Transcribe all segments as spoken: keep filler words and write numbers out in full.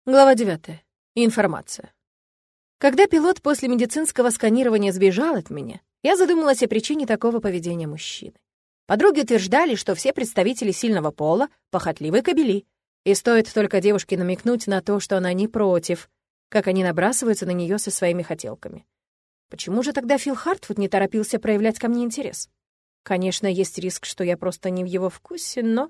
Глава девятая. Информация. Когда пилот после медицинского сканирования сбежал от меня, я задумалась о причине такого поведения мужчины. Подруги утверждали, что все представители сильного пола — похотливые кобели, и стоит только девушке намекнуть на то, что она не против, как они набрасываются на нее со своими хотелками. Почему же тогда Фил Хартвуд не торопился проявлять ко мне интерес? Конечно, есть риск, что я просто не в его вкусе, но...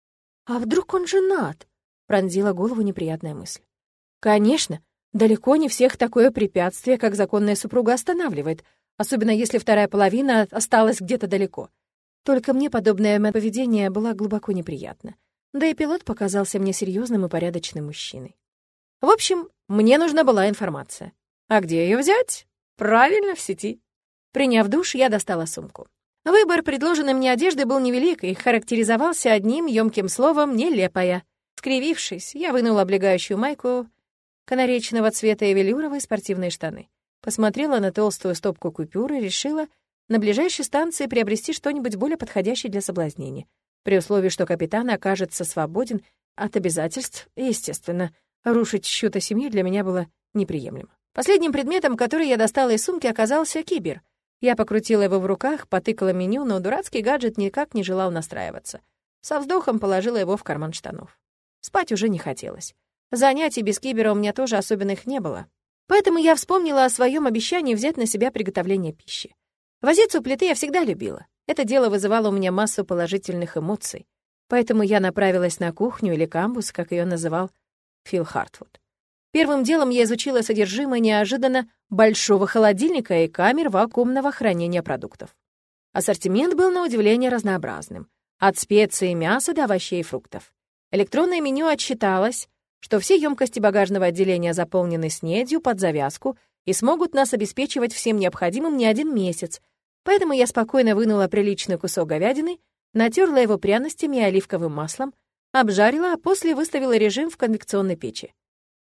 А вдруг он женат? Пронзила голову неприятная мысль. Конечно, далеко не всех такое препятствие, как законная супруга, останавливает, особенно если вторая половина осталась где-то далеко. Только мне подобное поведение было глубоко неприятно. Да и пилот показался мне серьезным и порядочным мужчиной. В общем, мне нужна была информация. А где ее взять? Правильно, в сети. Приняв душ, я достала сумку. Выбор предложенной мне одежды был невелик и характеризовался одним ёмким словом «нелепая». Скривившись, я вынула облегающую майку канаречного цвета и велюровые спортивные штаны. Посмотрела на толстую стопку купюр и решила на ближайшей станции приобрести что-нибудь более подходящее для соблазнения, при условии, что капитан окажется свободен от обязательств, и, естественно, рушить счёты семьи для меня было неприемлемо. Последним предметом, который я достала из сумки, оказался кибер. Я покрутила его в руках, потыкала меню, но дурацкий гаджет никак не желал настраиваться. Со вздохом положила его в карман штанов. Спать уже не хотелось. Занятий без кибера у меня тоже особенных не было. Поэтому я вспомнила о своем обещании взять на себя приготовление пищи. Возиться у плиты я всегда любила. Это дело вызывало у меня массу положительных эмоций. Поэтому я направилась на кухню или камбус, как ее называл Фил Хартвуд. Первым делом я изучила содержимое неожиданно большого холодильника и камер вакуумного хранения продуктов. Ассортимент был на удивление разнообразным. От специй, мяса до овощей и фруктов. Электронное меню отчиталось, что все емкости багажного отделения заполнены снедью под завязку и смогут нас обеспечивать всем необходимым не один месяц, поэтому я спокойно вынула приличный кусок говядины, натерла его пряностями и оливковым маслом, обжарила, а после выставила режим в конвекционной печи.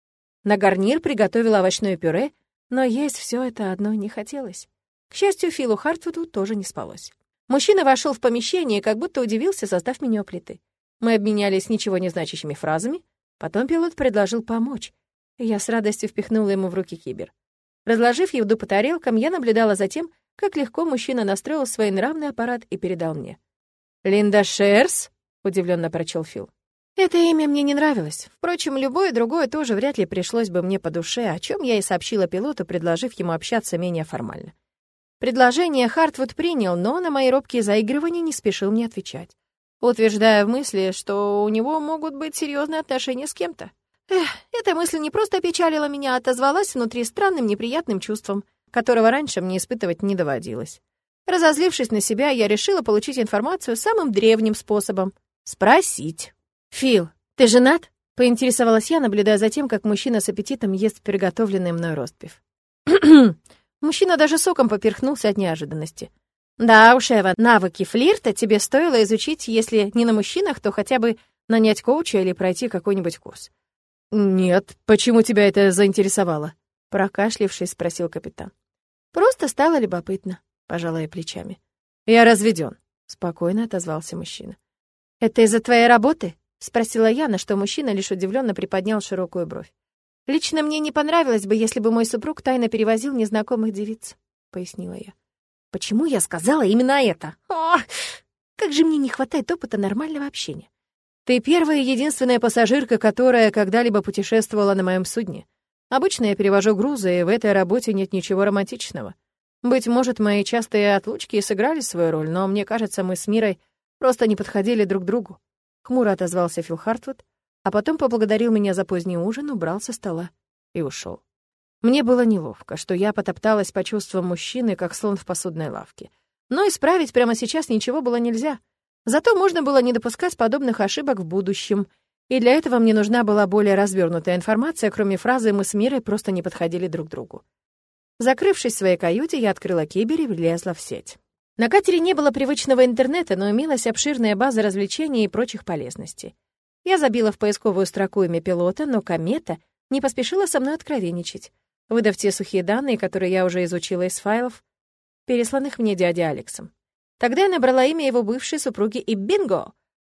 На гарнир приготовила овощное пюре, но есть все это одно не хотелось. К счастью, Филу Хартвуду тоже не спалось. Мужчина вошел в помещение и как будто удивился, застав меня у плиты. Мы обменялись ничего не значащими фразами, потом пилот предложил помочь, и я с радостью впихнула ему в руки кибер. Разложив еду по тарелкам, я наблюдала за тем, как легко мужчина настроил свой нравный аппарат и передал мне. «Линда Шерс?» — удивленно прочел Фил. Это имя мне не нравилось. Впрочем, любое другое тоже вряд ли пришлось бы мне по душе, о чем я и сообщила пилоту, предложив ему общаться менее формально. Предложение Хартвуд принял, но на мои робкие заигрывания не спешил мне отвечать, утверждая в мысли, что у него могут быть серьезные отношения с кем-то. Эх, эта мысль не просто опечалила меня, а отозвалась внутри странным неприятным чувством, которого раньше мне испытывать не доводилось. Разозлившись на себя, я решила получить информацию самым древним способом — спросить. «Фил, ты женат?» — поинтересовалась я, наблюдая за тем, как мужчина с аппетитом ест приготовленный мной ростбиф. Мужчина даже соком поперхнулся от неожиданности. «Да уж, Эва, навыки флирта тебе стоило изучить, если не на мужчинах, то хотя бы нанять коуча или пройти какой-нибудь курс». «Нет, почему тебя это заинтересовало?» — прокашлявшись, спросил капитан. «Просто стало любопытно», — пожала я плечами. «Я разведен», — спокойно отозвался мужчина. «Это из-за твоей работы?» — спросила я, на что мужчина лишь удивленно приподнял широкую бровь. «Лично мне не понравилось бы, если бы мой супруг тайно перевозил незнакомых девиц», — пояснила я. «Почему я сказала именно это? О, как же мне не хватает опыта нормального общения. Ты первая и единственная пассажирка, которая когда-либо путешествовала на моем судне. Обычно я перевожу грузы, и в этой работе нет ничего романтичного. Быть может, мои частые отлучки и сыграли свою роль, но мне кажется, мы с Мирой просто не подходили друг другу». Хмуро отозвался Фил Хартвуд, а потом поблагодарил меня за поздний ужин, убрал со стола и ушел. Мне было неловко, что я потопталась по чувствам мужчины, как слон в посудной лавке. Но исправить прямо сейчас ничего было нельзя. Зато можно было не допускать подобных ошибок в будущем, и для этого мне нужна была более развернутая информация, кроме фразы «мы с Мирой просто не подходили друг другу». Закрывшись в своей каюте, я открыла кибер и влезла в сеть. На катере не было привычного интернета, но имелась обширная база развлечений и прочих полезностей. Я забила в поисковую строку имя пилота, но комета не поспешила со мной откровенничать, выдав те сухие данные, которые я уже изучила из файлов, пересланных мне дядей Алексом. Тогда я набрала имя его бывшей супруги, и бинго!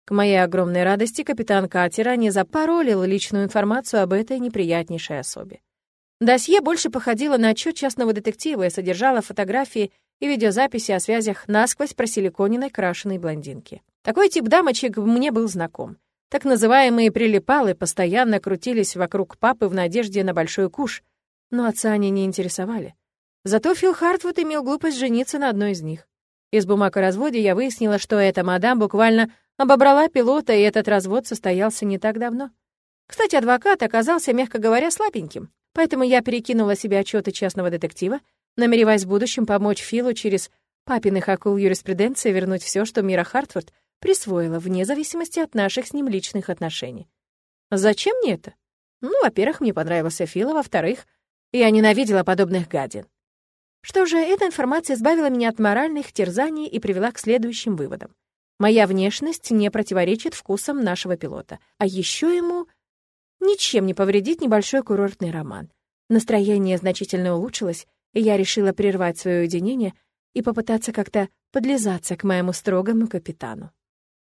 К моей огромной радости капитан катера не запаролил личную информацию об этой неприятнейшей особе. Досье больше походило на отчет частного детектива и содержало фотографии и видеозаписи о связях насквозь просиликоненной крашеной блондинки. Такой тип дамочек мне был знаком. Так называемые прилипалы постоянно крутились вокруг папы в надежде на большой куш, но отца они не интересовали. Зато Фил Хартвуд имел глупость жениться на одной из них. Из бумаг о разводе я выяснила, что эта мадам буквально обобрала пилота, и этот развод состоялся не так давно. Кстати, адвокат оказался, мягко говоря, слабеньким, поэтому я перекинула себе отчеты частного детектива, намереваясь в будущем помочь Филу через папиных акул юриспруденции вернуть все, что Мира Хартвуд присвоила, вне зависимости от наших с ним личных отношений. Зачем мне это? Ну, во-первых, мне понравился Фил, а во-вторых, я ненавидела подобных гадин. Что же, эта информация избавила меня от моральных терзаний и привела к следующим выводам. Моя внешность не противоречит вкусам нашего пилота, а еще ему ничем не повредит небольшой курортный роман. Настроение значительно улучшилось, и я решила прервать свое уединение и попытаться как-то подлизаться к моему строгому капитану.